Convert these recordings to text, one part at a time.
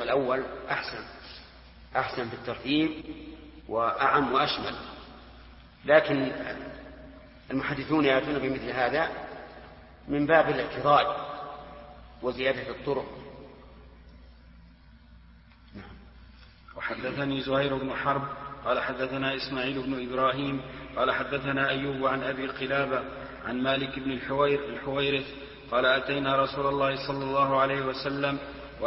الأول أحسن في الترتيب وأعم وأشمل، لكن المحدثون يأتون بمثل هذا من باب الاعتراض وزيادة الطرق. وحدثني زهير بن حرب قال حدثنا إسماعيل بن إبراهيم قال حدثنا أيوب عن أبي قلابة عن مالك بن الحويرث قال أتينا رسول الله صلى الله عليه وسلم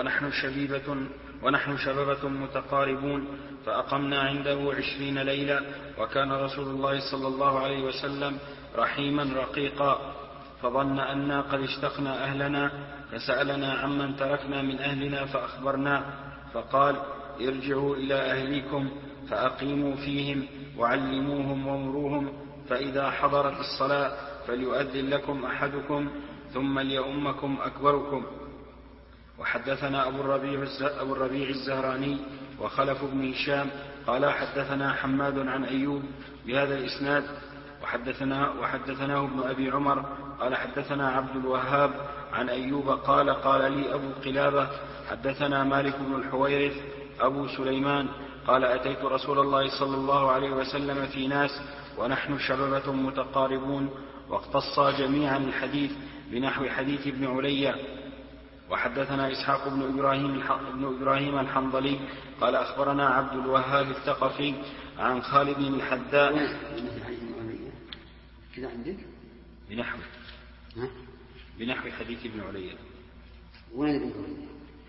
ونحن شببة متقاربون فأقمنا عنده 20 ليلة، وكان رسول الله صلى الله عليه وسلم رحيما رقيقا، فظن أنا قد اشتقنا أهلنا فسألنا عمن تركنا من أهلنا فأخبرناه، فقال ارجعوا إلى أهليكم فأقيموا فيهم وعلموهم ومروهم، فإذا حضرت الصلاة فليؤذن لكم أحدكم ثم ليؤمكم أكبركم. وحدثنا أبو الربيع الزهراني وخلف بن هشام قال حدثنا حماد عن أيوب بهذا الإسناد، وحدثناه ابن أبي عمر قال حدثنا عبد الوهاب عن أيوب قال لي أبو قلابة حدثنا مالك بن الحويرث أبو سليمان قال أتيت رسول الله صلى الله عليه وسلم في ناس ونحن شببة متقاربون، واقتصا جميعا الحديث بنحو حديث ابن علي. وحدثنا إسحاق بن إبراهيم الحنظلي قال أخبرنا عبد الوهاب الثقفي عن خالد بن الحذاء كذا عندك بنحو حديث ابن علي. وين ابن علي؟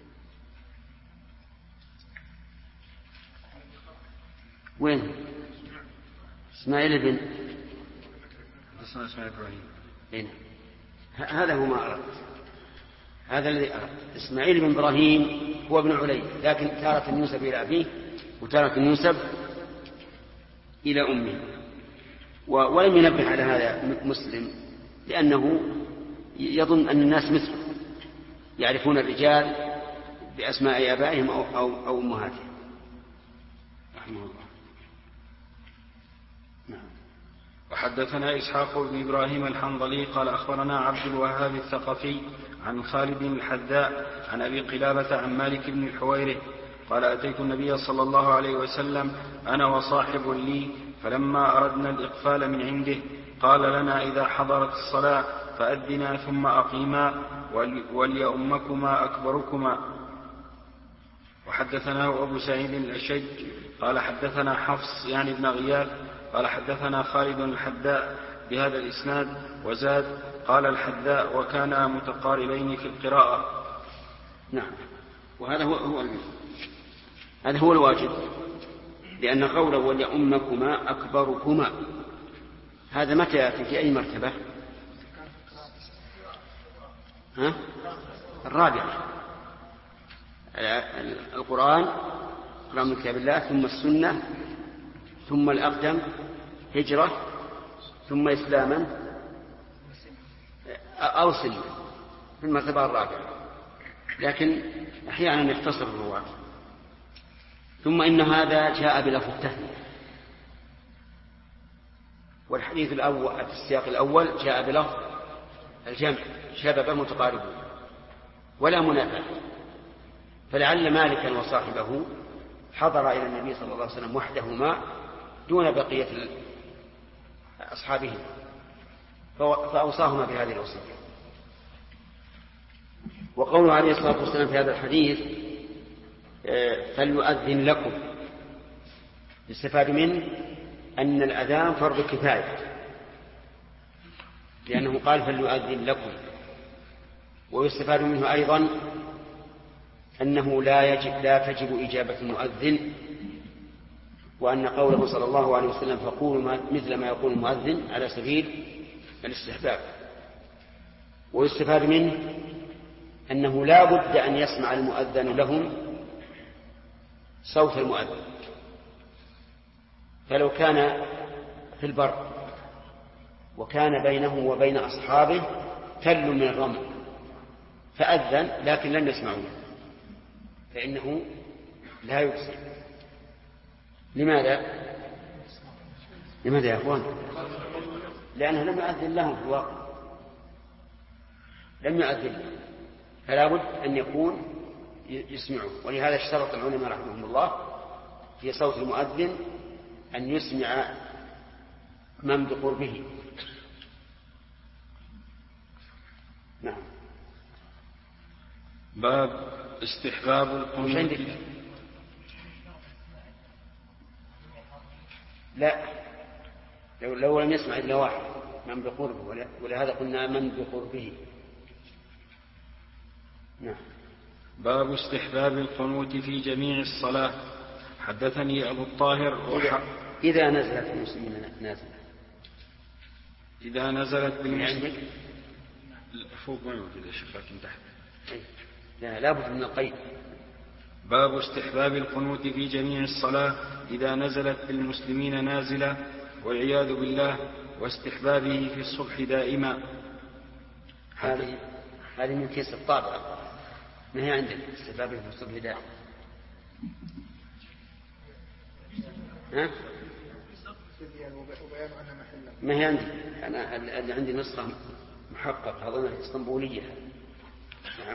وين؟ إسماعيل بن إبراهيم. هذا هو ما أردت، هذا الذي أردت. إسماعيل بن إبراهيم هو ابن علي، لكن تارة ينسب إلى أبيه وتارة ينسب إلى أمه. ولم ينبه على هذا مسلم لأنه يظن أن الناس مثله يعرفون الرجال بأسماء آبائهم أو أمهاتهم رحمه الله. وحدثنا إسحاق بن إبراهيم الحنظلي قال أخبرنا عبد الوهاب الثقفي عن خالد بن الحذاء عن أبي قلابة عن مالك بن الحويرث قال أتيت النبي صلى الله عليه وسلم أنا وصاحب لي، فلما أردنا الإقفال من عنده قال لنا إذا حضرت الصلاة فأذنا ثم أقيما وليؤمكما أكبركما. وحدثناه أبو سعيد الأشج قال حدثنا حفص يعني ابن غياث قال حدثنا خالد الحذاء بهذا الإسناد وزاد قال الحذاء وكانا متقاربين في القراءة. نعم، وهذا هو الواجب، لأن قوله وليؤمكما أكبركما هذا متى يأتي في أي مرتبة؟ الرابعة. القرآن من كتاب الله، ثم السنة، ثم الأقدم هجرة، ثم إسلاما أو سنة في المرتبة الرابعة، لكن أحيانا يختصر الرواة. ثم إن هذا جاء بلفظ التثنية، والحديث الأول في السياق الأول جاء بلفظ الجمع شبابا متقاربون ولا منافاة، فلعل مالكا وصاحبه حضر إلى النبي صلى الله عليه وسلم وحدهما دون بقية أصحابه فأوصاهما بهذه الوصية. وقوله عليه الصلاة والسلام في هذا الحديث فليؤذن لكم يستفاد منه أن الأذان فرض كفاية، لأنه قال فليؤذن لكم. ويستفاد منه أيضا أنه لا تجب إجابة المؤذن، وأن قوله صلى الله عليه وسلم فقولوا مثل ما يقول المؤذن على سبيل الاستحباب. ويستفاد منه أنه لا بد أن يسمع المؤذن لهم صوت المؤذن، فلو كان في البر وكان بينه وبين أصحابه تل من الرمل فأذن لكن لم يسمعوه فإنه لا يبصر. لماذا يا أخوان؟ لأنه لم يؤذن لهم في الواقع، لم يؤذن لهم، فلا بد أن يكون يسمعه. ولهذا اشترط العلماء رحمهم الله في صوت المؤذن أن يسمع من بقربه. نعم. باب استحباب القنوت. لا، لو لم يسمع إلا واحد من بقربه، ولهذا قلنا من بقربه. نعم. باب استحباب القنوت في جميع الصلاة. حدثني أبو الطاهر إذا نزلت المسلمين نازلة. إذا نزلت بالمسلمين فوق ما يوجد يا شيخ، لكن تحت. لا بد من القيد. باب استحباب القنوت في جميع الصلاة إذا نزلت بالمسلمين نازلة والعياذ بالله، واستحبابه في الصبح دائما. هذه من كيس الطابعة، ما هي عندك استحبابه في الصبح دائما؟ ما هي عندي أنا اللي عندي نسخة محقق أظنها اسطنبولية. نعم.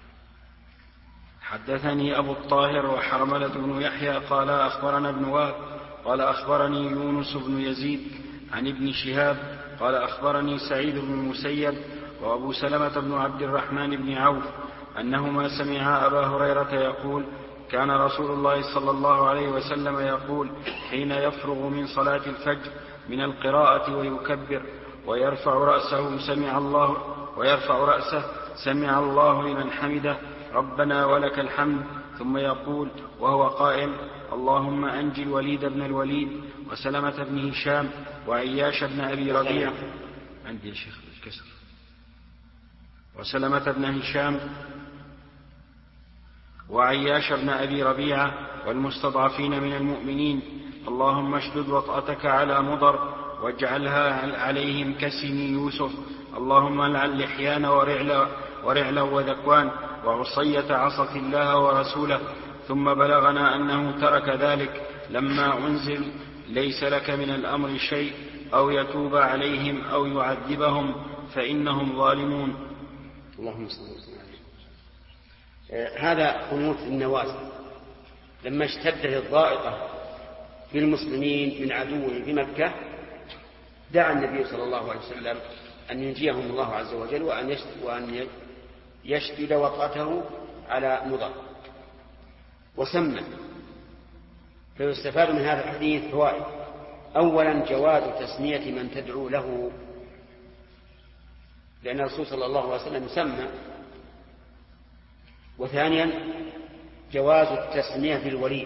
حدثني أبو الطاهر وحرملة بن يحيى قال أخبرنا ابن وهب قال أخبرني يونس بن يزيد عن ابن شهاب قال أخبرني سعيد بن المسيب وأبو سلمة بن عبد الرحمن بن عوف أنهما سمعا أبا هريرة يقول كان رسول الله صلى الله عليه وسلم يقول حين يفرغ من صلاة الفجر من القراءة ويكبر ويرفع رأسه سمع الله لمن حمده ربنا ولك الحمد، ثم يقول وهو قائم اللهم أنجي الوليد بن الوليد وسلمة بن هشام وعياش بن أبي ربيعة عندي يا شيخ الكسر وسلمة بن هشام وعياش بن أبي ربيعة والمستضعفين من المؤمنين، اللهم اشدد وطأتك على مضر واجعلها عليهم كسن يوسف، اللهم لعن لحيان ورعلا وذكوان وعصية عصت الله ورسوله. ثم بلغنا أنه ترك ذلك لما أنزل ليس لك من الأمر شيء أو يتوب عليهم أو يعذبهم فإنهم ظالمون. اللهم صل وسلم عليه. هذا قنوت النوازل لما اشتدت الضائقة في المسلمين من عدوه بمكة، دعا النبي صلى الله عليه وسلم أن ينجيهم الله عز وجل وأن يشدد وطأته على مضر وسمى. فيستفاد من هذا الحديث فوائد. أولا جواز تسمية من تدعو له، لأن الرسول صلى الله عليه وسلم سمى. وثانيا جواز التسمية بالوليد،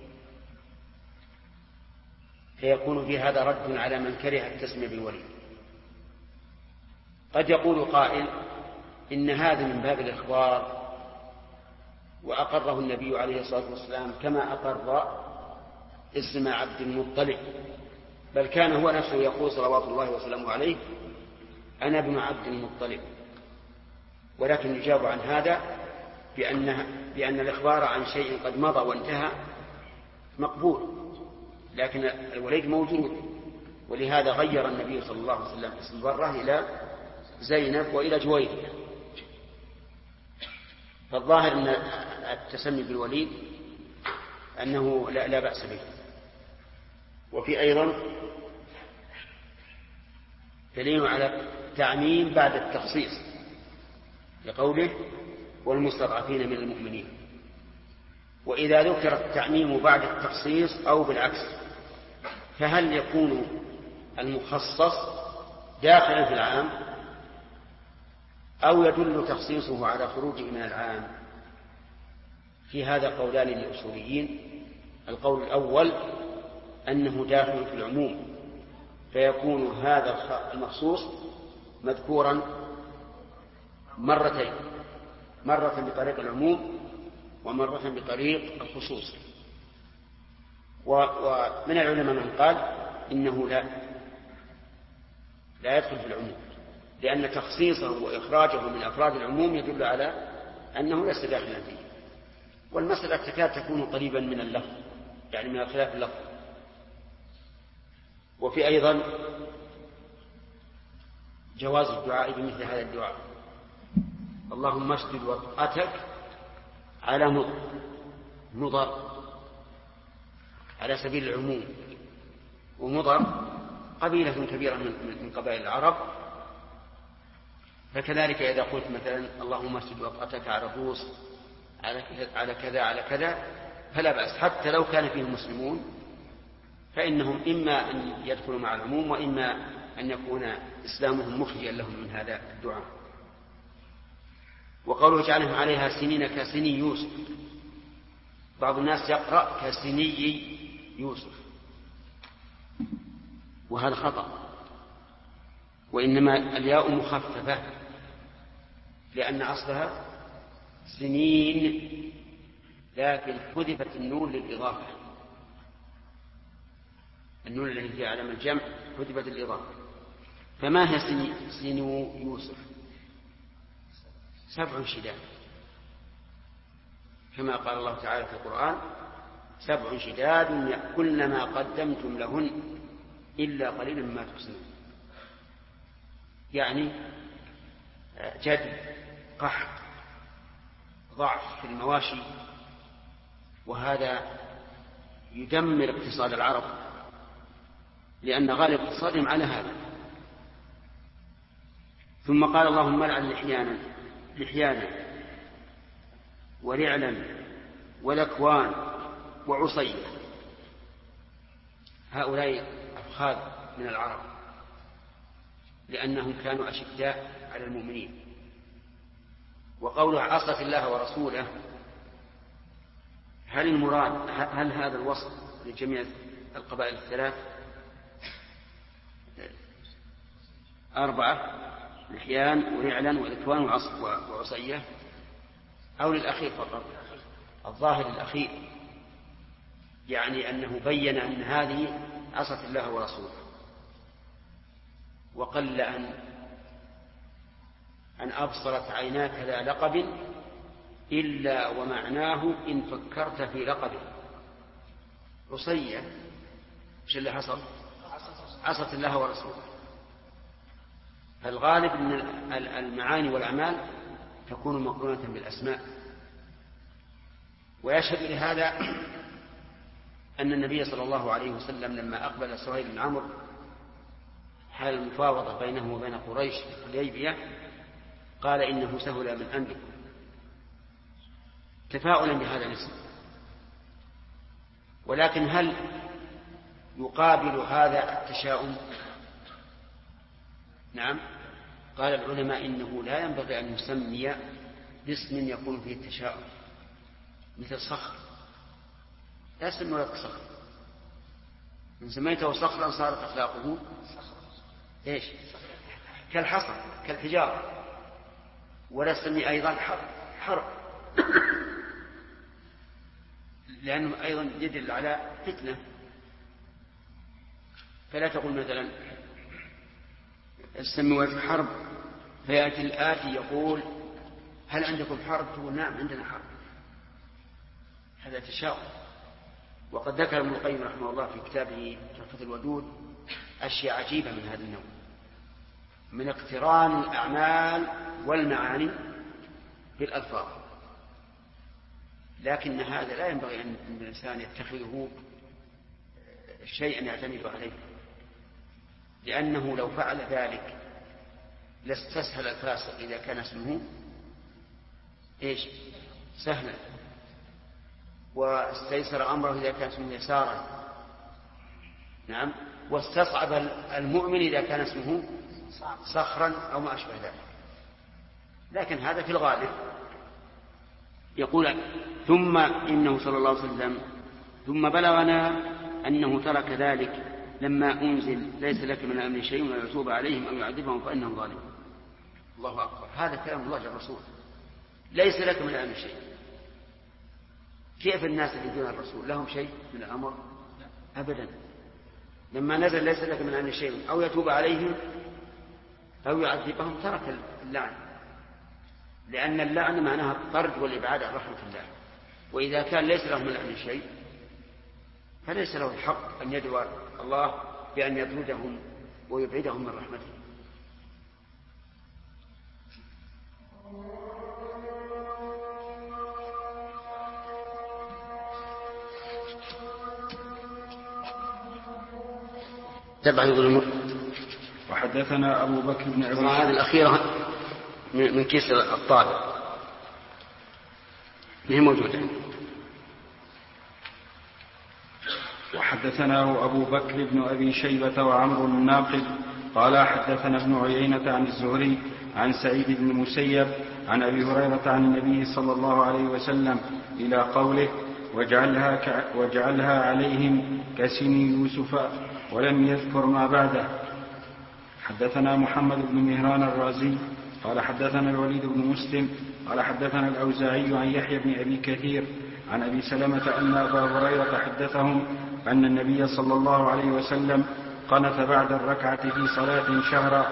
فيكون في هذا رد على من كره التسمية بالوليد. قد يقول قائل إن هذا من باب الإخبار وأقره النبي عليه الصلاة والسلام كما أقر اسم عبد المطلب، بل كان هو نفسه يقول صلوات الله وسلامه عليه أنا ابن عبد المطلب. ولكن يجاب عن هذا بأن الإخبار عن شيء قد مضى وانتهى مقبول، لكن الوليد موجود، ولهذا غير النبي صلى الله عليه وسلم اسم بره إلى زينب وإلى جويرية. فالظاهر أن التسمي بالوليد أنه لا بأس به. وفي أيضا دليل على التعميم بعد التخصيص لقوله والمستضعفين من المؤمنين. وإذا ذكر التعميم بعد التخصيص أو بالعكس، فهل يكون المخصص داخلا في العام أو يدل تخصيصه على خروجه من العام؟ في هذا قولان للأصوليين. القول الأول أنه داخل في العموم، فيكون هذا المخصوص مذكورا مرتين، مرة بطريق العموم ومرة بطريق الخصوص. ومن العلماء من قال إنه لا يدخل في العموم، لأن تخصيصه وإخراجه من أفراد العموم يدل على أنه ليس داخلا فيه. والمسألة تكاد تكون قريبا من اللفظ، يعني من خلاف اللفظ. وفي أيضا جواز الدعاء بمثل هذا الدعاء اللهم اشدد وطأتك على مضر على سبيل العموم، ومضر قبيلة كبيرة من قبائل العرب، فكذلك إذا قلت مثلا اللهم اسجد وقعتك على الروس على كذا على كذا فلا بأس، حتى لو كان فيه مسلمون فإنهم إما أن يدخلوا مع العموم وإما أن يكون إسلامهم مخرجا لهم من هذا الدعاء. وقوله اجعلهم عليها سنين كسني يوسف، بعض الناس يقرأ كسني يوسف وهذا خطأ، وإنما الياء مخففة لأن أصلها سنين، لكن حذفت النون للإضافة، النون التي هي علامة الجمع حذفت الإضافة. فما هي سنو يوسف؟ 7 شداد، كما قال الله تعالى في القرآن 7 شداد يأكلن ما قدمتم لهن إلا قليلا مما تحسنون، يعني جد، قحط، ضعف في المواشي، وهذا يدمر اقتصاد العرب لأن غالب اقتصادهم على هذا. ثم قال اللهم لعن لحيانا ورعلا ولكوان وعصية، هؤلاء أفخاذ من العرب لأنهم كانوا أشداء على المؤمنين. وقوله عصت الله ورسوله، هل المراد هل هذا الوصف لجميع القبائل الثلاث 4 لحيان ورعلا ولكوان وعصية، أو للأخير فقط؟ الظاهر الأخير، يعني أنه بين أن هذه عصت الله ورسوله، وقل أن أبصرت عيناك ذا لقب إلا ومعناه إن فكرت في لقبه. عصية إيش اللي حصل؟ عصت الله ورسوله. الغالب أن المعاني والأعمال تكون مقرونة بالأسماء. ويشهد لهذا أن النبي صلى الله عليه وسلم لما أقبل سهيل بن عمرو حال المفاوضة بينه وبين قريش في الحديبية قال إنه سهل من أمركم، تفاؤلا بهذا الاسم. ولكن هل يقابل هذا التشاؤم؟ نعم، قال العلماء إنه لا ينبغي أن يسمي باسم يكون فيه التشاؤم، مثل صخر، لا يسمي ولد صخر، من سميته صخرا صارت أخلاقه إيش؟ كالحصى كالحجارة. ولا سمي أيضا حرب لأنه أيضا يدل على فتنة. فلا تقول مثلا السمي ولد حرب فيأتي الآتي يقول هل عندكم حرب؟ تقول نعم عندنا حرب، هذا تشاؤم. وقد ذكر ابن القيم رحمه الله في كتابه تحفة الودود أشياء عجيبة من هذا النوع، من اقتران الأعمال والمعاني بالألفاظ. لكن هذا لا ينبغي أن الإنسان يتخذه شيئا يعتمد عليه، لأنه لو فعل ذلك لاستسهل الفاسق إذا كان اسمه إيش؟ سهلا، واستيسر أمره إذا كان اسمه يسارا، نعم، واستصعب المؤمن إذا كان اسمه صخرا أو ما أشبه ذلك. لكن هذا في الغالب. يقول ثم إنه صلى الله عليه وسلم ثم بلغنا أنه ترك ذلك لما أنزل ليس لك من الأمر شيء ولا يتوب عليهم أو يعذبهم فإنهم ظالمون. الله أكبر، هذا كلام الله الرسول، ليس لك من الأمر شيء. كيف الناس اللي دون الرسول لهم شيء من الأمر؟ أبدا. لما نزل ليس لك من الأمر شيء أو يتوب عليهم أو يعذبهم ترك اللعن، لأن اللعن معناها الطرد والإبعاد عن رحمة الله. وإذا كان ليس له من الأمر شيء فليس له الحق أن يدعو الله بأن يطردهم ويبعدهم من رحمته. تبع ظلم. وحدثنا أبو بكر بن أبي شيبة. هذه الأخيرة من كيس الطالب هي موجودة. وحدثناه أبو بكر بن أبي شيبة وعمرو الناقد قال حدثنا ابن عيينة عن الزهري عن سعيد بن المسيب عن أبي هريرة عن النبي صلى الله عليه وسلم إلى قوله وجعلها عليهم كسن يوسف ولم يذكر ما بعده. حدثنا محمد بن مهران الرازي قال حدثنا الوليد بن مسلم قال حدثنا الأوزاعي عن يحيى بن أبي كثير عن أبي سلمة أن أبا هريرة حدثهم أن النبي صلى الله عليه وسلم قنت بعد الركعة في صلاة شهرا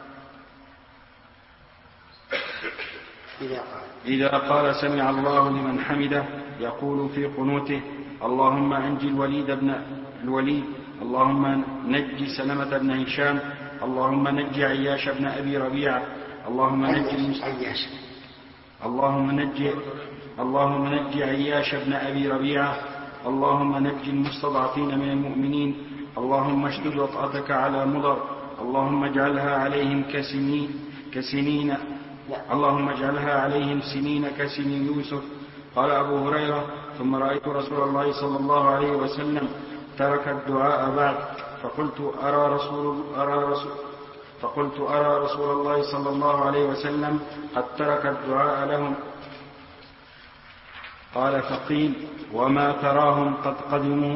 إذا قال سمع الله لمن حمده يقول في قنوته اللهم أنجي الوليد اللهم نجي سلمة بن هشام اللهم نجي عياش بن أبي ربيعة اللهم نجي عياش بن أبي ربيعة اللهم نجي المستضعفين من المؤمنين اللهم اشدد وطأتك على مضر اللهم اجعلها عليهم كسنين اللهم اجعلها عليهم سنين كسن يوسف. قال أبو هريرة ثم رأيت رسول الله صلى الله عليه وسلم ترك الدعاء بعد فقلت أرى رسول الله صلى الله عليه وسلم قد ترك الدعاء لهم. قال فقيل وما تراهم قد قدموا.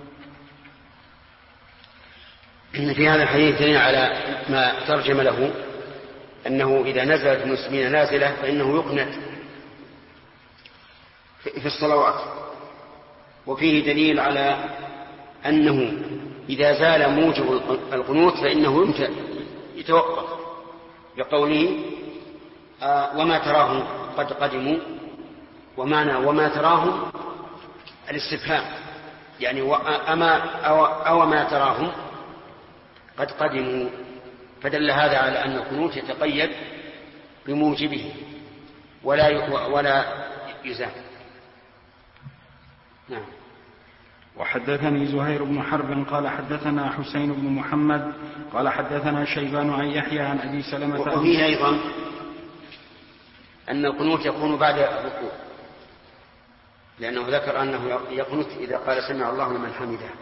في هذا الحديث دليل على ما ترجم له أنه إذا نزلت المسلمين نازلة فإنه يقنت في الصلوات. وفيه دليل على أنه إذا زال موجب القنوت فإنه يتوقف بقوله وما تراهم قد قدموا. ومعنى وما تراهم الاستفهام يعني أو ما تراهم قد قدموا. فدل هذا على أن القنوت يتقيد بموجبه ولا يزال. نعم. وحدثني زهير بن حرب قال حدثنا حسين بن محمد قال حدثنا شيبان عن يحيى عن أبي سلمة. وفيه أيضا أن القنوت يكون بعد الركوع لأنه ذكر أنه يقنت إذا قال سمع الله لمن حمده.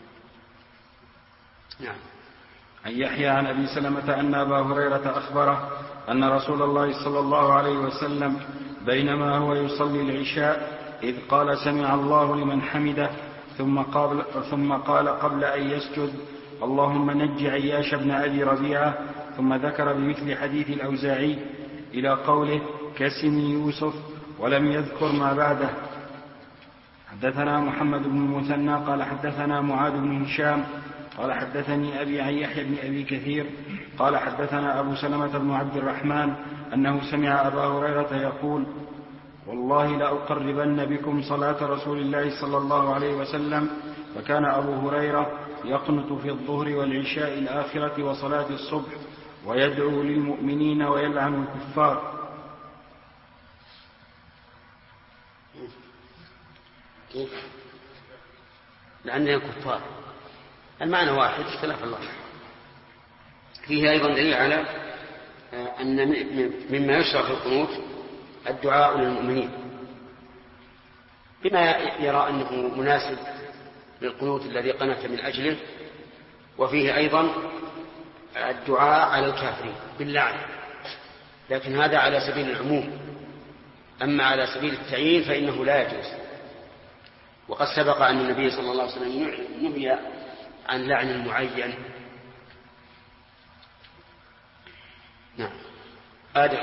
نعم. عن يحيى عن أبي سلمة أن أبا هريرة أخبره أن رسول الله صلى الله عليه وسلم بينما هو يصلي العشاء إذ قال سمع الله لمن حمده ثم قال قبل أن يسجد اللهم نج عياش بن أبي ربيعة ثم ذكر بمثل حديث الأوزاعي إلى قوله كسن يوسف ولم يذكر ما بعده. حدثنا محمد بن المثنى قال حدثنا معاذ بن هشام قال حدثني أبي عن يحيى بن أبي كثير قال حدثنا أبو سلمة بن عبد الرحمن أنه سمع أبا هريرة يقول والله لأقربن بكم صلاة رسول الله صلى الله عليه وسلم. فكان أبو هريرة يقنت في الظهر والعشاء الآخرة وصلاة الصبح ويدعو للمؤمنين ويلعن الكفار. كيف؟ لأنهم كفار المعنى واحد اختلاف الله. فيه أيضا دليل على أن مما يشرع في القنوت الدعاء للمؤمنين بما يرى أنه مناسب للقنوت الذي قنت من أجله. وفيه أيضا الدعاء على الكافرين باللعن لكن هذا على سبيل العموم. أما على سبيل التعيين فإنه لا يجوز. وقد سبق أن النبي صلى الله عليه وسلم نهي عن لعن المعين. نعم. آدم.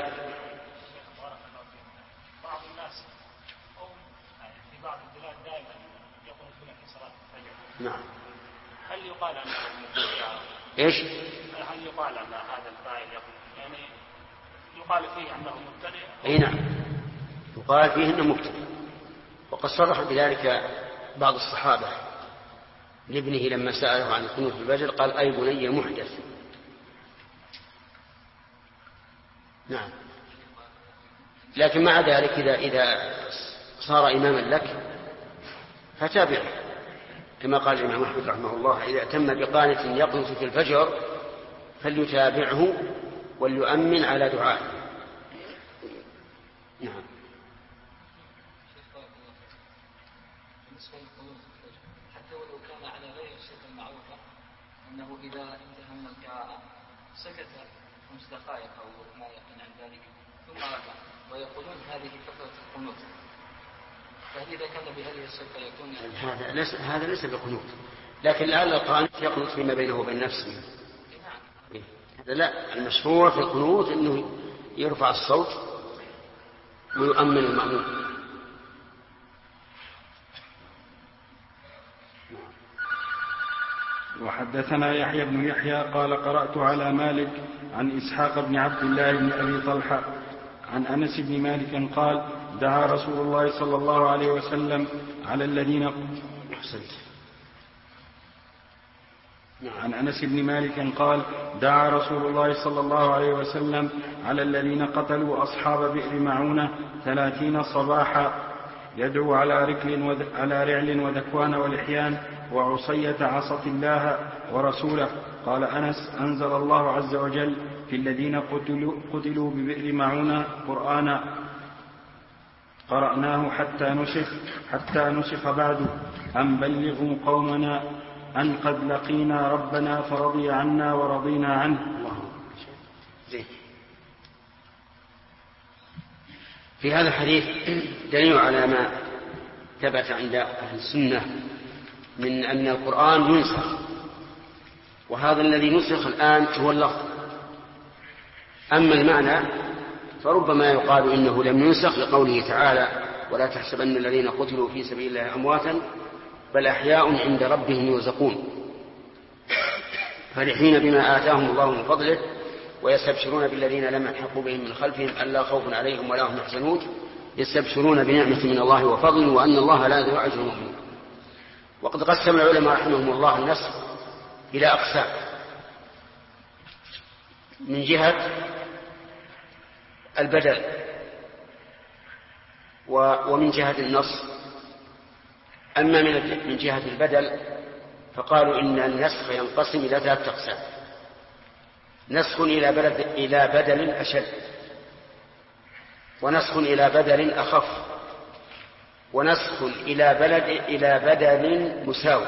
بعض الناس في بعض البلاد دائما يقنطون في صلاة الفجر. نعم. هل يقال أن إيش؟ هل يقال أن هذا الفاعل يعني يقال فيه أنه مبتدئ؟ أي نعم يقال فيه أنه مبتدئ. وقد صرح بذلك بعض الصحابة لابنه لما سأله عن القنوت في الفجر قال أي بني محدث. نعم. لكن مع ذلك إذا صار إماما لك فتابعه كما قال الإمام أحمد رحمه الله: إذا أتم بقانت يقنت في الفجر فليتابعه وليؤمن على دعائه. نعم. حتى ولو كان على غير الصفة المعروفة أنه إذا انتهى من القراءة سكت 5 دقائق أو ما يقل عن ذلك ثم رفع، ويقولون هذه فترة القنوت، فهل إذا كان بهذه الصفة يكون هذا ليس بقنوت، لكن لعل القانت يقنط فيما بينه وبين نفسه. هذا لا، المشروع في القنوت أنه يرفع الصوت ويؤمن المأمون. وحدثنا يحيى بن يحيى قال: قرأت على مالك عن إسحاق بن عبد الله بن أبي طلحة عن أنس بن مالك قال: دعا رسول الله صلى الله عليه وسلم على الذين عن أنس بن مالك قال: دعا رسول الله صلى الله عليه وسلم على الذين قتلوا أصحاب بئر معونة 30 صباحا، يدعو على رعل وذكوان ولحيان وعصية عصت الله ورسوله. قال أنس: أنزل الله عز وجل في الذين قتلوا ببئر معونة قرآنا قرأناه حتى نسخ بعد: أن بلغوا قومنا أن قد لقينا ربنا فرضي عنا ورضينا عنه. في هذا الحديث دليل على ما ثبت عند أهل السنة من أن القرآن ينسخ، وهذا الذي نسخ الآن هو اللفظ. أما المعنى فربما يقال إنه لم ينسخ لقوله تعالى: ولا تحسبن الذين قتلوا في سبيل الله أمواتا بل أحياء عند ربهم يرزقون فرحين بما آتاهم الله من فضله ويستبشرون بالذين لم يلحقوا بهم من خلفهم ألا خوف عليهم ولا هم يحزنون يستبشرون بنعمة من الله وفضل وأن الله لا يضيع أجر المؤمنين. وقد قسم العلماء رحمهم الله النسخ إلى أقسام: من جهة البدل ومن جهة النص. أما من جهة البدل فقالوا إن النسخ ينقسم إلى 3 أقسام: نسخ إلى بدل أشد، ونسخ إلى بدل أخف، ونسخ إلى بدل مساوي.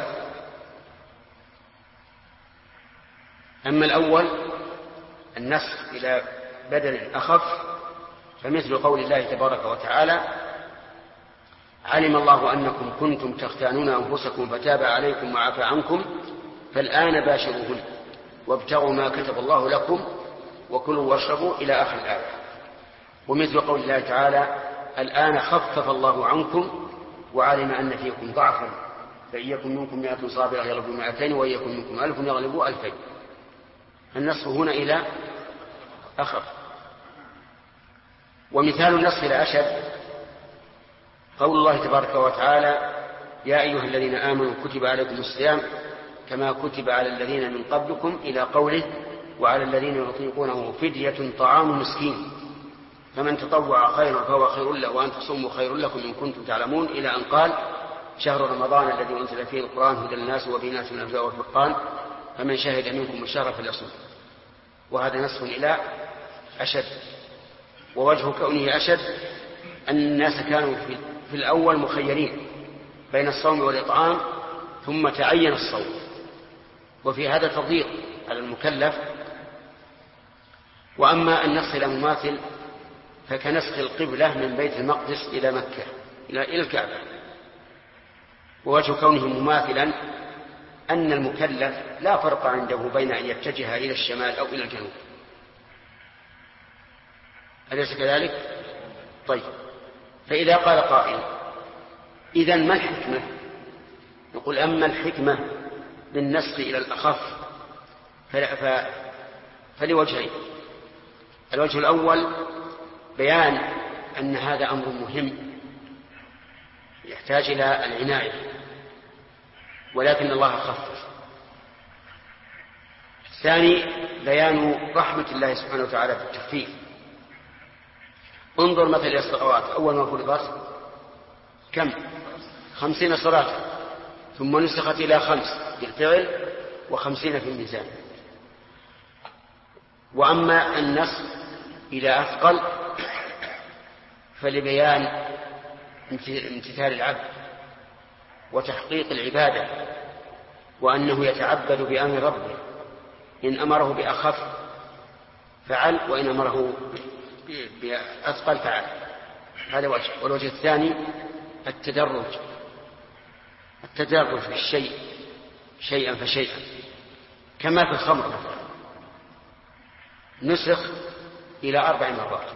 أما الأول النسخ إلى بدل أخف فمثل قول الله تبارك وتعالى: علم الله أنكم كنتم تختانون أنفسكم فتاب عليكم وعفى عنكم فالآن باشروهن وابتغوا ما كتب الله لكم وكلوا واشربوا إلى آخر الآية. ومثل قول الله تعالى: الآن خفف الله عنكم وعلم أن فيكم ضعفا فإن يكن منكم 100 صابرة يغلبوا 200 وإن يكن منكم 1000 يغلبوا 2000. النص هنا إلى أخف. ومثال النص إلى أشد قول الله تبارك وتعالى: يا أيها الذين آمنوا كتب عليكم الصيام كما كتب على الذين من قبلكم إلى قوله: وعلى الذين يطيقونه فدية طعام مسكين فمن تطوع خيرا فهو خير له وأن تصوموا خير لكم إن كنتم تعلمون، إلى أن قال: شهر رمضان الذي أنزل فيه القرآن هدى للناس وبينات من الهدى والفرقان فمن شهد منكم الشهر فليصم. وهذا نسخ إلى أشد. ووجه كونه أشد أن الناس كانوا في الأول مخيرين بين الصوم والإطعام ثم تعين الصوم، وفي هذا تضييق على المكلف. وأما النسخ إلى مماثل فكنسخ القبلة من بيت المقدس إلى مكة إلى الكعبة. ووجه كونه مماثلا أن المكلف لا فرق عنده بين أن يتجه إلى الشمال أو إلى الجنوب. أليس كذلك؟ طيب، فإذا قال قائل: إذن ما الحكمة؟ نقول: أما الحكمة بالنسخ إلى الأخف فلوجهين. الوجه الأول بيان أن هذا أمر مهم يحتاج إلى العناية ولكن الله خفف. الثاني بيان رحمة الله سبحانه وتعالى بالتخفيف. انظر مثل الصلوات، أول ما فرضت كم؟ 50 صلاة، ثم نسخت إلى 5 بالفعل و50 في الميزان. وأما النسخ إلى أثقل فلبيان امتثال العبد وتحقيق العبادة، وأنه يتعبد بأمر ربه، إن أمره بأخف فعل، وإن أمره بأثقل فعل. هذا وجه. والوجه الثاني التدرج في الشيء شيئا فشيئا، كما في الخمر مثلا نسخ إلى 4 مرات،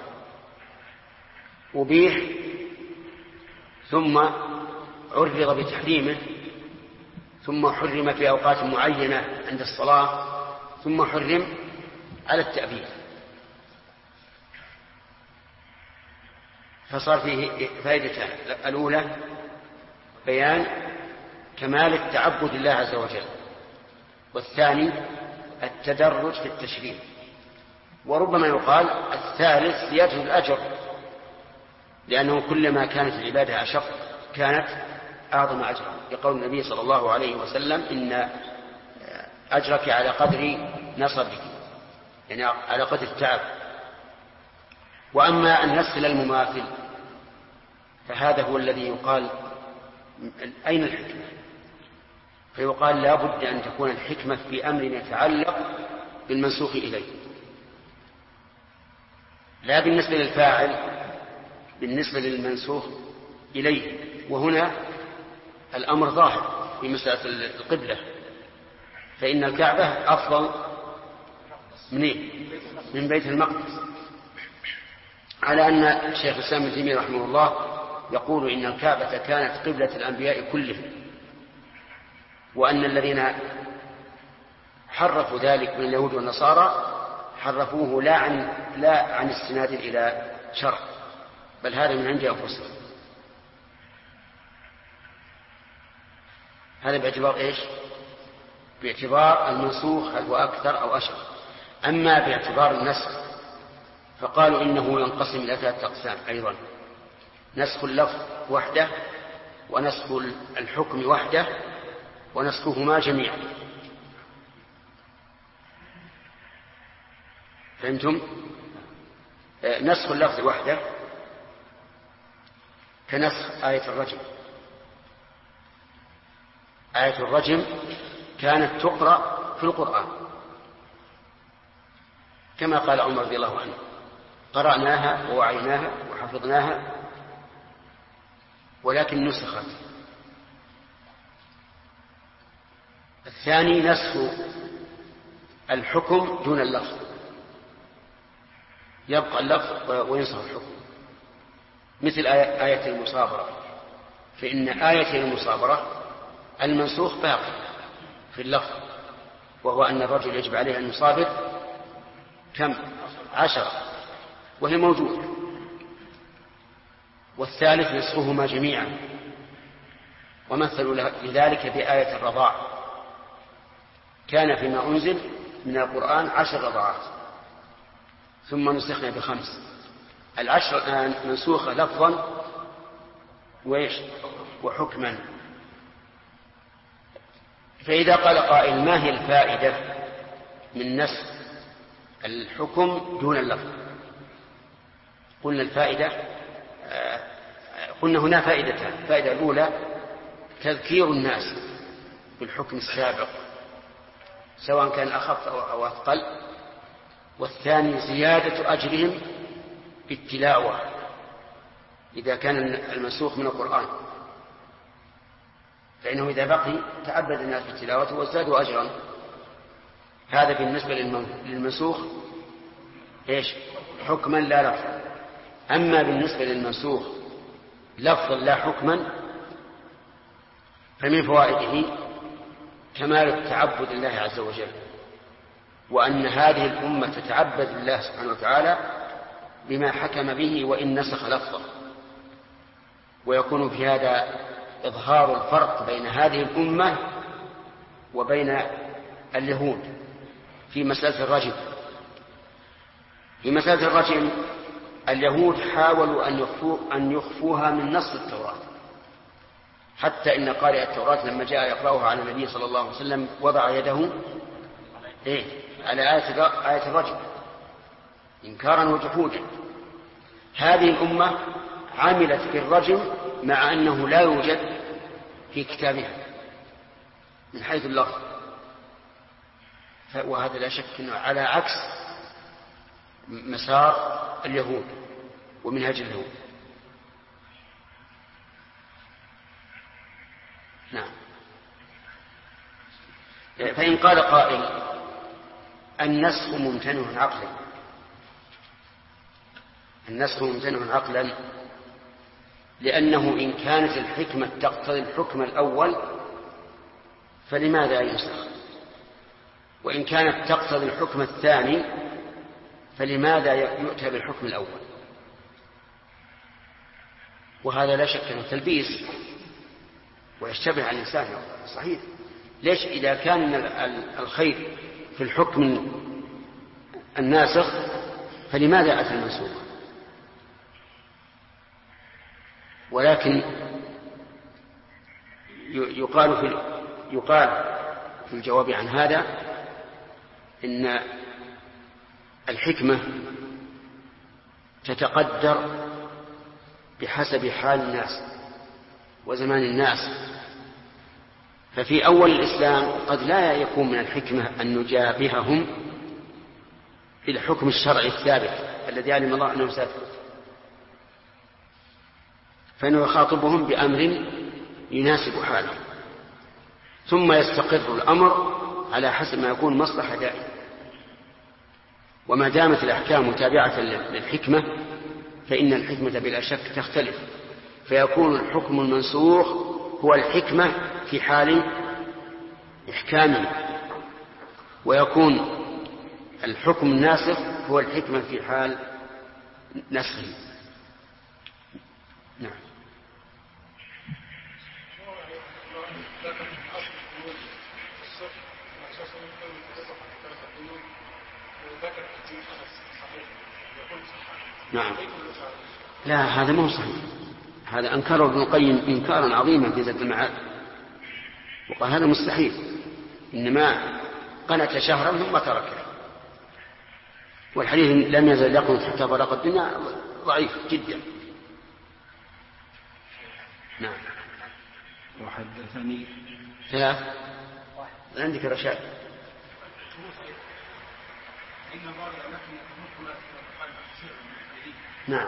أبيح ثم عرض بتحريمه، ثم حرم في أوقات معينة عند الصلاة، ثم حرم على التأبيد. فصار فيه فائدتان: الأولى بيان كمال التعبد لله عز وجل، والثاني التدرج في التشريع. وربما يقال الثالث زيادة الأجر، لأنه كلما كانت العبادة أشق كانت أعظم أجرا، لقول النبي صلى الله عليه وسلم: إن أجرك على قدر نصبك، يعني على قدر التعب. وأما النسخ للمماثل فهذا هو الذي يقال أين الحكمة؟ فيقال لا بد أن تكون الحكمة في أمر يتعلق بالمنسوخ إليه، لا بالنسبة للفاعل، بالنسبة للمنسوخ إليه. وهنا الأمر ظاهر في مسألة القبلة، فإن الكعبة أفضل من بيت المقدس، على أن شيخ الإسلام ابن تيمية رحمه الله يقول إن الكعبة كانت قبلة الأنبياء كلهم، وأن الذين حرفوا ذلك من اليهود والنصارى حرفوه لا عن استناد إلى شرع، بل هذا من عند أنفسهم. هذا باعتبار إيش؟ باعتبار المنسوخ هل هو أكثر أو أشد. أما باعتبار النسخ فقالوا إنه ينقسم إلى 3 أقسام أيضا: نسخ اللفظ وحده، ونسخ الحكم وحده، ونسخهما جميعا. فهمتم؟ نسخ اللفظ وحده كنسخ آية الرجم. آية الرجم كانت تقرأ في القرآن كما قال عمر رضي الله عنه: قرأناها ووعيناها وحفظناها، ولكن نسخت. الثاني نسخ الحكم دون اللفظ، يبقى اللفظ وينسخ الحكم، مثل آية المصابرة، فإن آية المصابرة المنسوخ باقي في اللفظ، وهو أن الرجل يجب عليه أن يصابر 10، وهي موجودة. والثالث نسخهما جميعا، ومثلوا لذلك بآية الرضاع، كان فيما أنزل من القرآن 10 رضعات ثم نسخنا ب5. 10 الآن منسوخة لفظا وحكما. فإذا قال قائل: ما هي الفائدة من نسخ الحكم دون اللفظ؟ قلنا الفائدة، قلنا هنا فائدتان: الفائدة الأولى تذكير الناس بالحكم السابق سواء كان أخف أو أثقل، والثاني زيادة أجرهم بالتلاوة إذا كان المنسوخ من القرآن، فإنه إذا بقي تعبد الناس بالتلاوة وازدادوا أجرا. هذا بالنسبة للمنسوخ حكما لا لفظا. أما بالنسبة للمنسوخ لفظا لا حكما فمن فوائده كمال التعبد لله عز وجل، وأن هذه الأمة تتعبد لله سبحانه وتعالى بما حكم به وإن نسخ لفظا. ويكون في هذا إظهار الفرق بين هذه الأمة وبين اليهود في مسألة الرجم. في مسألة الرجم اليهود حاولوا أن يخفوها من نص التوراة، حتى إن قارئ التوراة لما جاء يقرأها على النبي صلى الله عليه وسلم وضع يده على آية الرجم إنكارا وجحودا. هذه الأمة عملت بالرجم مع أنه لا يوجد في كتابها من حيث اللفظ، وهذا لا شك أنه على عكس مسار اليهود ومنهج اليهود. نعم. فإن قال قائل النسخ ممتنع عقلا، النسخ ممتنع عقلا لأنه إن كانت الحكمة تقتضي الحكم الأول فلماذا ينسخ؟ وإن كانت تقتضي الحكم الثاني فلماذا يؤتى بالحكم الأول؟ وهذا لا شك أنه تلبيس ويشتبه على الإنسان. صحيح، ليش إذا كان الخير في الحكم الناسخ فلماذا أتى المنسوخ؟ ولكن يقال في الجواب عن هذا إن الحكمة تتقدر بحسب حال الناس وزمان الناس. ففي أول الإسلام قد لا يكون من الحكمة أن نجابههم بالحكم الشرعي الثابت الذي علم الله أنه سيثبت، فإنه يخاطبهم بأمر يناسب حالهم، ثم يستقر الأمر على حسب ما يكون مصلحة دائمة. وما دامت الأحكام متابعة للحكمة فإن الحكمة بلا شك تختلف، فيكون الحكم المنسوخ هو الحكمة في حال إحكامه، ويكون الحكم الناسخ هو الحكمة في حال نسخه. نعم. نعم. لا، هذا ما هو صحيح، هذا أنكره ابن القيم إنكارا عظيما في زاد المعاد، وقال هذا مستحيل، إنما قنت شهرا ثم تركه. والحديث لم يزل يقنط حتى فرق الدنيا ضعيف جدا. نعم. وحدثني ثلاث عندك رشاد. نعم.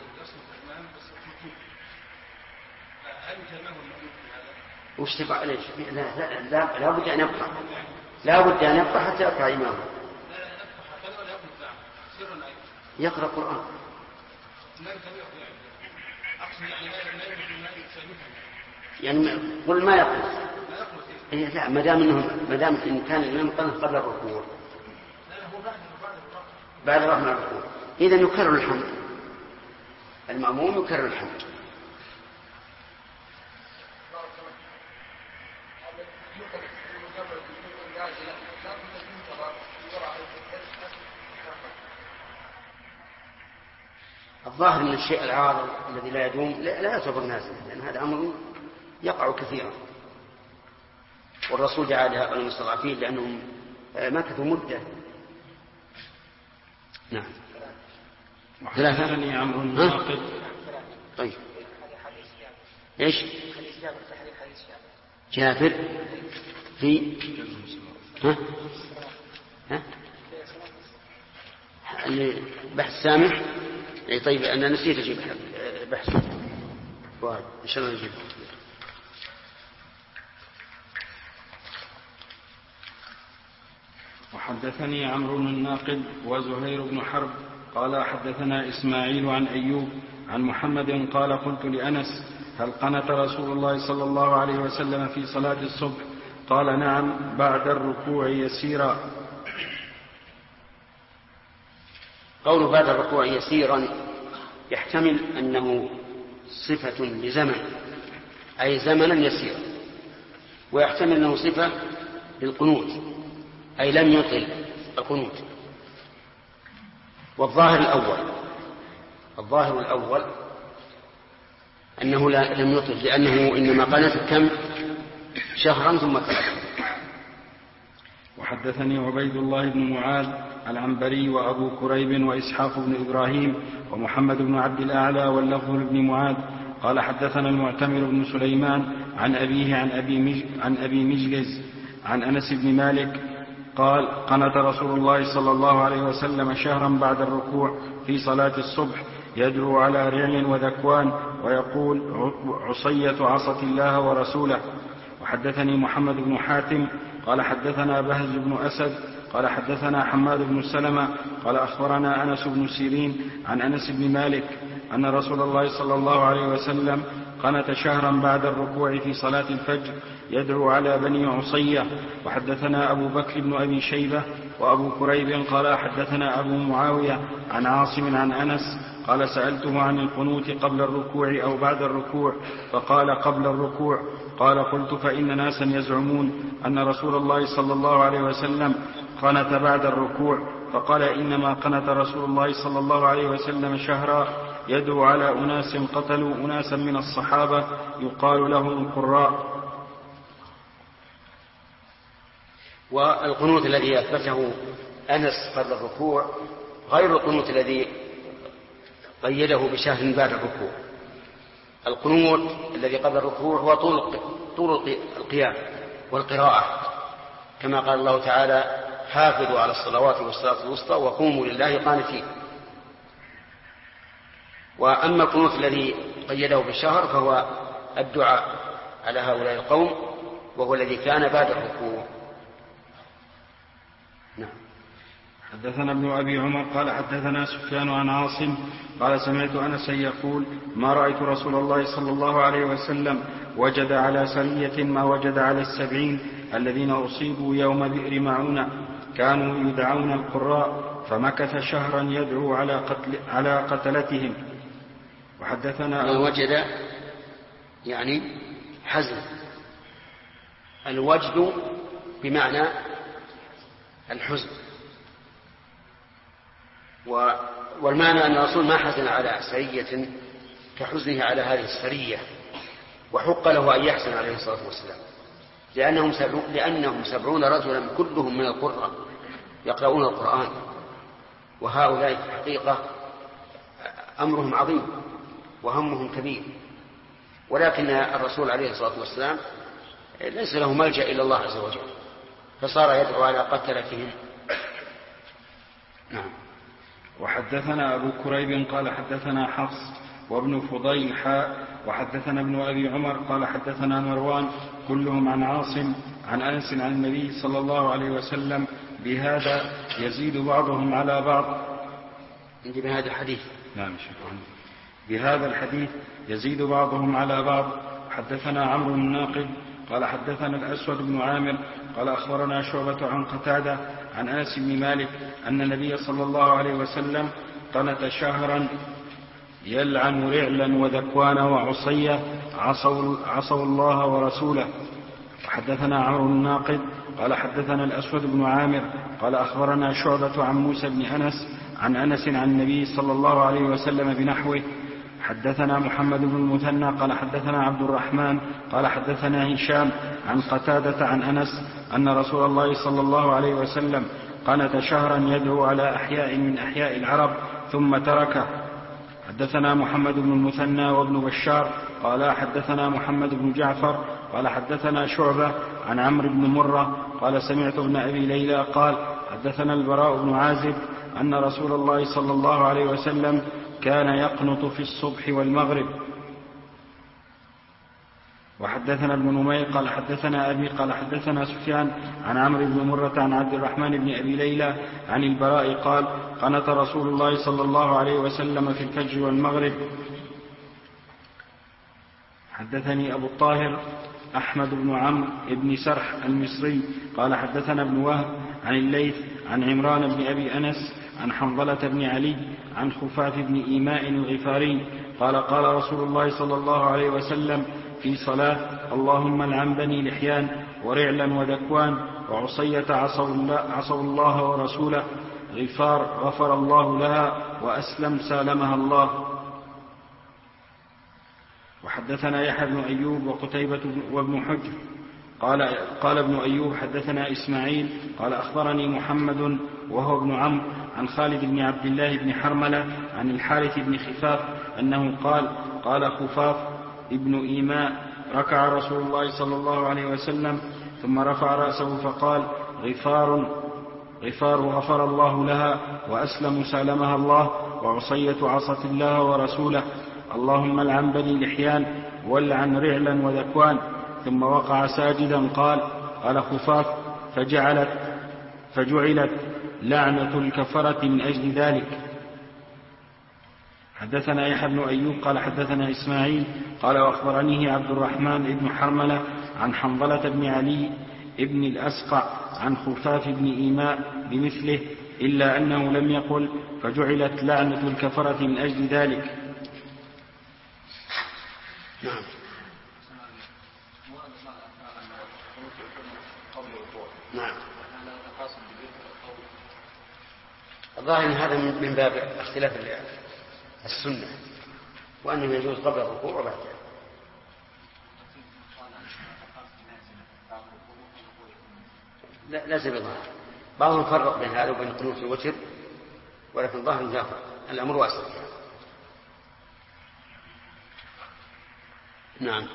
وش تبع ليش؟ لا بد أن يبقى، لا بد أن يبقى حتى يبقى إمامه يقرأ القرآن. يعني قل ما يقول لا، ما دام إن كان الإمام قبل الركوع بعد رفع الركوع إذن يكرر الحمد، المأموم يكرر الحمد. الظاهر من الشيء العارض الذي لا يدوم لا يعتبر نازلا، لأن هذا أمر يقع كثيرا، والرسول دعا لهؤلاء المستضعفين لأنهم مكثوا مدة. نعم. وحدثني عمرو الناقد. طيب ايش؟ جابر في بحث سامح. اي طيب، انا نسيت اجيب بحث واحد ان شاء الله نجيب. وحدثني عمرو الناقد وزهير بن حرب قال حدثنا إسماعيل عن أيوب عن محمد قال قلت لأنس هل قنت رسول الله صلى الله عليه وسلم في صلاة الصبح؟ قال نعم بعد الركوع يسيرا. قول بعد الركوع يسيرا يحتمل أنه صفة لزمن، أي زمنا يسيرا، ويحتمل أنه صفة للقنوت، أي لم يطل القنوت. والظاهر الأول أنه لم يطل، لأنه إنما قنت كم شهرا ثم ترك. وحدثني عبيد الله بن معاذ العنبري وأبو كريب وإسحاق بن إبراهيم ومحمد بن عبد الأعلى واللفظ بن معاذ قال حدثنا المعتمر بن سليمان عن أبيه عن أبي مجلز عن أنس بن مالك قال قنت رسول الله صلى الله عليه وسلم شهرا بعد الركوع في صلاة الصبح يدعو على رعل وذكوان ويقول عصية عصت الله ورسوله. وحدثني محمد بن حاتم قال حدثنا بهز بن أسد قال حدثنا حماد بن سلمة قال أخبرنا أنس بن سيرين عن أنس بن مالك أن رسول الله صلى الله عليه وسلم قنت شهرا بعد الركوع في صلاة الفجر يدعو على بني عصية. وحدثنا أبو بكر بن أبي شيبة وأبو كريب قال حدثنا أبو معاوية عن عاصم عن أنس قال سألته عن القنوت قبل الركوع أو بعد الركوع فقال قبل الركوع. قال قلت فإن ناسا يزعمون أن رسول الله صلى الله عليه وسلم قنت بعد الركوع فقال إنما قنت رسول الله صلى الله عليه وسلم شهرا يدعو على أناس قتلوا أناسا من الصحابة يقال لهم القراء. والقنوت الذي أثبته أنس قبل الركوع غير القنوت الذي قيده بشهر بعد الركوع. القنوت الذي قبل الركوع هو طول القيام والقراءة كما قال الله تعالى حافظوا على الصلوات والصلاة الوسطى وقوموا لله قانتين. وأما القنوت الذي قيده بالشهر فهو الدعاء على هؤلاء القوم وهو الذي كان بعد الركوع. نعم. حدثنا ابن أبي عمر قال حدثنا سفيان عن عاصم قال سمعت أنسا يقول ما رأيت رسول الله صلى الله عليه وسلم وجد على سرية ما وجد على 70 الذين أصيبوا يوم بئر معونة كانوا يدعون القراء فمكث شهرا يدعو على قتلتهم. وحدثنا ما وجد يعني حزن. الوجد بمعنى الحزن، والمعنى أن الرسول ما حزن على سرية كحزنه على هذه السرية، وحق له أن يحزن عليه الصلاة والسلام لأنهم 70 رجلا كلهم من القراء يقرؤون القرآن، وهؤلاء في الحقيقة أمرهم عظيم وهمهم كبير، ولكن الرسول عليه الصلاة والسلام ليس له ملجأ إلا الله عز وجل فصار يدعو على قتلتهم. نعم. وحدثنا أبو كريب قال حدثنا حفص وابن فضيل وحدثنا ابن أبي عمر قال حدثنا مروان كلهم عن عاصم عن أنس عن النبي صلى الله عليه وسلم بهذا يزيد بعضهم على بعض. بهذا الحديث نعم شكرا. بهذا الحديث يزيد بعضهم على بعض. حدثنا عمرو الناقد قال حدثنا الأسود بن عامر قال أخبرنا شعبة عن قتادة عن أنس بن مالك أن النبي صلى الله عليه وسلم قنت شهرا يلعن رعلا وذكوان وعصية عصوا الله ورسوله. وحدثنا عمرو الناقد قال حدثنا الأسود بن عامر قال أخبرنا شعبة عن موسى بن أنس عن أنس عن النبي صلى الله عليه وسلم بنحوه. حدثنا محمد بن المثنى قال حدثنا عبد الرحمن قال حدثنا هشام عن قتادة عن أنس أن رسول الله صلى الله عليه وسلم قنت شهرا يدعو على أحياء من أحياء العرب ثم تركه. حدثنا محمد بن المثنى وابن بشار قال حدثنا محمد بن جعفر قال حدثنا شعبة عن عمرو بن مرة قال سمعت ابن أبي ليلى قال حدثنا البراء بن عازب أن رسول الله صلى الله عليه وسلم كان يقنط في الصبح والمغرب. وحدثنا ابن نمير قال حدثنا أبي قال حدثنا سفيان عن عمرو بن مرة عن عبد الرحمن بن أبي ليلى عن البراء قال قنت رسول الله صلى الله عليه وسلم في الفجر والمغرب. حدثني أبو الطاهر أحمد بن عمرو بن سرح المصري قال حدثنا ابن وهب عن الليث عن عمران بن أبي أنس عن حنظلة بن علي عن خفاف بن إيماء الغفاري قال قال رسول الله صلى الله عليه وسلم في صلاة اللهم العن بني لحيان ورعلا وذكوان وعصية عصوا الله ورسوله غفار غفر الله لها وأسلم سالمها الله. وحدثنا يحيى بن أيوب وقتيبة وابن حجر قال ابن أيوب حدثنا إسماعيل قال أخبرني محمد وهو ابن عمرو عن خالد بن عبد الله بن حرملة عن الحارث بن خفاف أنه قال خفاف ابن إيماء ركع رسول الله صلى الله عليه وسلم ثم رفع رأسه فقال غفار غفر الله لها، وأسلم سالمها الله، وعصية عصت الله ورسوله، اللهم العن بني لحيان والعن رعلا وذكوان. ثم وقع ساجدا قال خفاف فجعلت لعنة الكفرة من أجل ذلك. حدثنا يحيى بن أيوب قال حدثنا إسماعيل قال وأخبرنيه عبد الرحمن بن حرملة عن حنظلة بن علي ابن الأسقع عن خفاف بن إيماء بمثله، إلا أنه لم يقل فجعلت لعنة الكفرة من أجل ذلك. نعم. نعم. الظاهر أن هذا من باب اختلاف السنة، وأنه يجوز قبل الركوع وبعده. لا ليس بظاهر، بعضهم فرق بين هذا وبين القنوت الوتر، ولكن ظاهر جافر، الأمر واسع. نعم.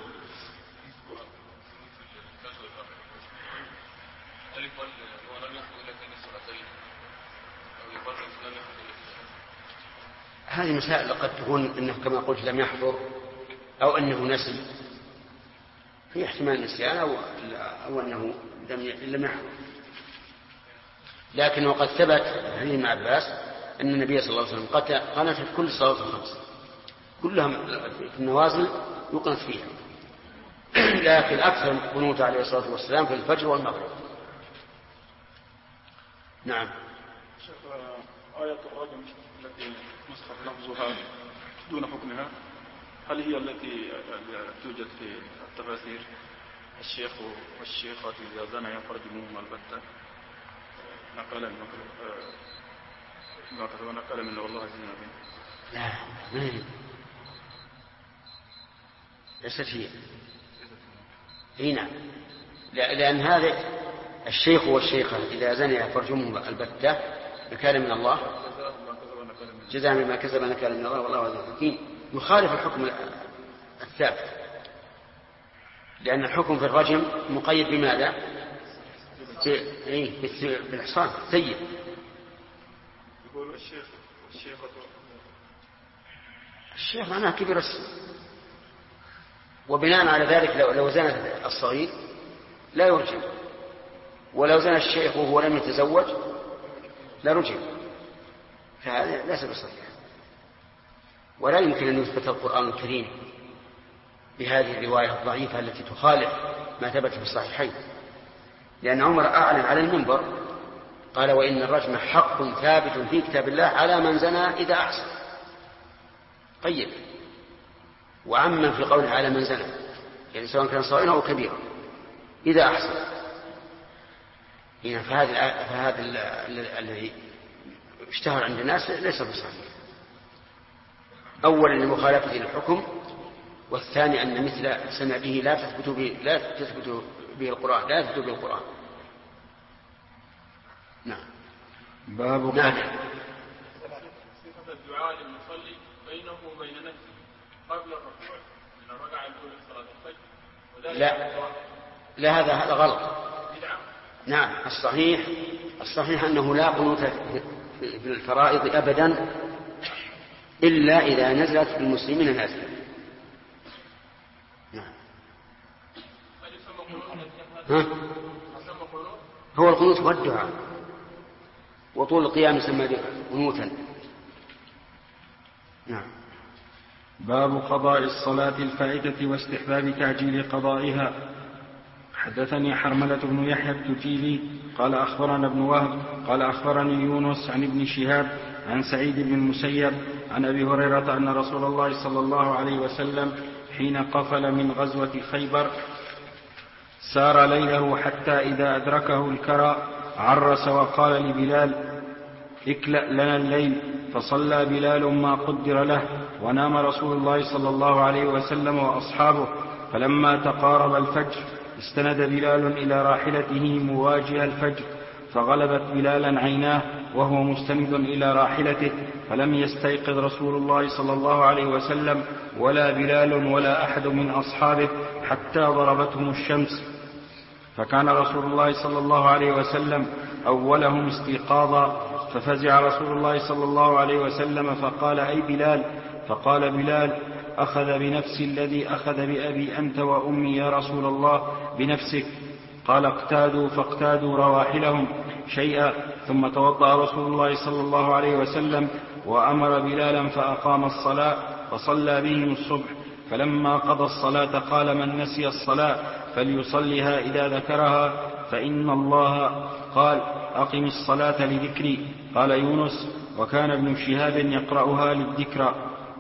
هذه مسائل قد تكون انه كما قلت لم يحضر او انه نسي، في احتمال نسيان او انه لم يحضر، لكن وقد ثبت حديث ابن عباس ان النبي صلى الله عليه وسلم قنت في كل صلاه الخمس كلها في النوازل يقنت فيها، لكن اكثر القنوت عليه الصلاه والسلام في الفجر والمغرب. نعم. آية الرجم التي نسخت لفظها دون حكمها، هل هي التي توجد في التفاسير الشيخ والشيخة إذا زنى يفرجموهما البتة نقلا من والله زنا به؟ لا ليست هي. نعم، لأن هذا الشيخ والشيخة إذا زنيا فرجمهما البتة بكلام من الله جزاء بما كسب نكالا من الله والله عزيز حكيم، يخالف الحكم الثابت، لأن الحكم في الرجم مقيد بماذا؟ بالإحصان السيد. يقول الشيخ معناه كبير السن، وبناء على ذلك لو زنت الصغير لا يرجم، ولو زنى الشيخ وهو لم يتزوج لا رجم، فهذا ليس بصحيح، ولا يمكن أن يثبت القرآن الكريم بهذه الرواية الضعيفة التي تخالف ما ثبت في الصحيحين، لأن عمر أعلن على المنبر قال وإن الرجم حق ثابت في كتاب الله على من زنى إذا أحسن، قيد، وعمم في قوله على من زنى، يعني سواء كان صغيرا أو كبيرا إذا أحسن. فهذا الذي اشتهر عند الناس ليس بصحيح، أولا لمخالفة الحكم، والثاني أن مثل سمع به لا تثبت به القرآن. نعم. باب نعم. صفة الدعاء للمصلي بينه وبين نفسه قبل الركوع من الركعة الأولى في صلاة الفجر. لا هذا غلط. نعم، الصحيح أنه لا قنوت في الفرائض أبدا إلا إذا نزلت بالمسلمين نازلة. نعم. هو القنوت والدعاء، وطول القيام يسمى قنوتا. نعم. باب قضاء الصلاة الفائتة واستحباب تعجيل قضائها. حدثني حرملة بن يحيى التجيبي قال أخبرنا ابن وهب قال أخبرني يونس عن ابن شهاب عن سعيد بن المسيب عن أبي هريرة أن رسول الله صلى الله عليه وسلم حين قفل من غزوة خيبر سار ليله حتى إذا أدركه الكرى عرس وقال لبلال اكلأ لنا الليل، فصلى بلال ما قدر له، ونام رسول الله صلى الله عليه وسلم وأصحابه. فلما تقارب الفجر استند بلال إلى راحلته مواجه الفجر، فغلبت بلالا عيناه وهو مستند إلى راحلته، فلم يستيقظ رسول الله صلى الله عليه وسلم ولا بلال ولا أحد من أصحابه حتى ضربتهم الشمس. فكان رسول الله صلى الله عليه وسلم أولهم استيقاظا، ففزع رسول الله صلى الله عليه وسلم فقال: أي بلال؟ فقال بلال: أخذ بنفسي الذي أخذ بأبي أنت وأمي يا رسول الله، بنفسك. قال: اقتادوا، فاقتادوا رواحلهم شيئا، ثم توضأ رسول الله صلى الله عليه وسلم وأمر بلالا فأقام الصلاة فصلى بهم الصبح. فلما قضى الصلاة قال: من نسي الصلاة فليصلها إذا ذكرها، فإن الله قال: أقم الصلاة لذكري. قال يونس: وكان ابن شهاب يقرأها للذكرى.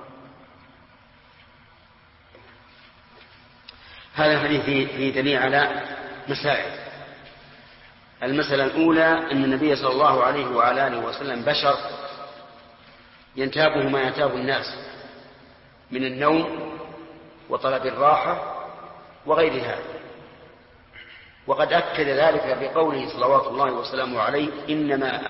هذا الحديث فيه دليل على مسائل. المسألة الأولى أن النبي صلى الله عليه وعلى آله وسلم بشر ينتابه ما ينتاب الناس من النوم وطلب الراحة وغير هذا، وقد أكد ذلك بقوله صلوات الله وسلامه عليه: إنما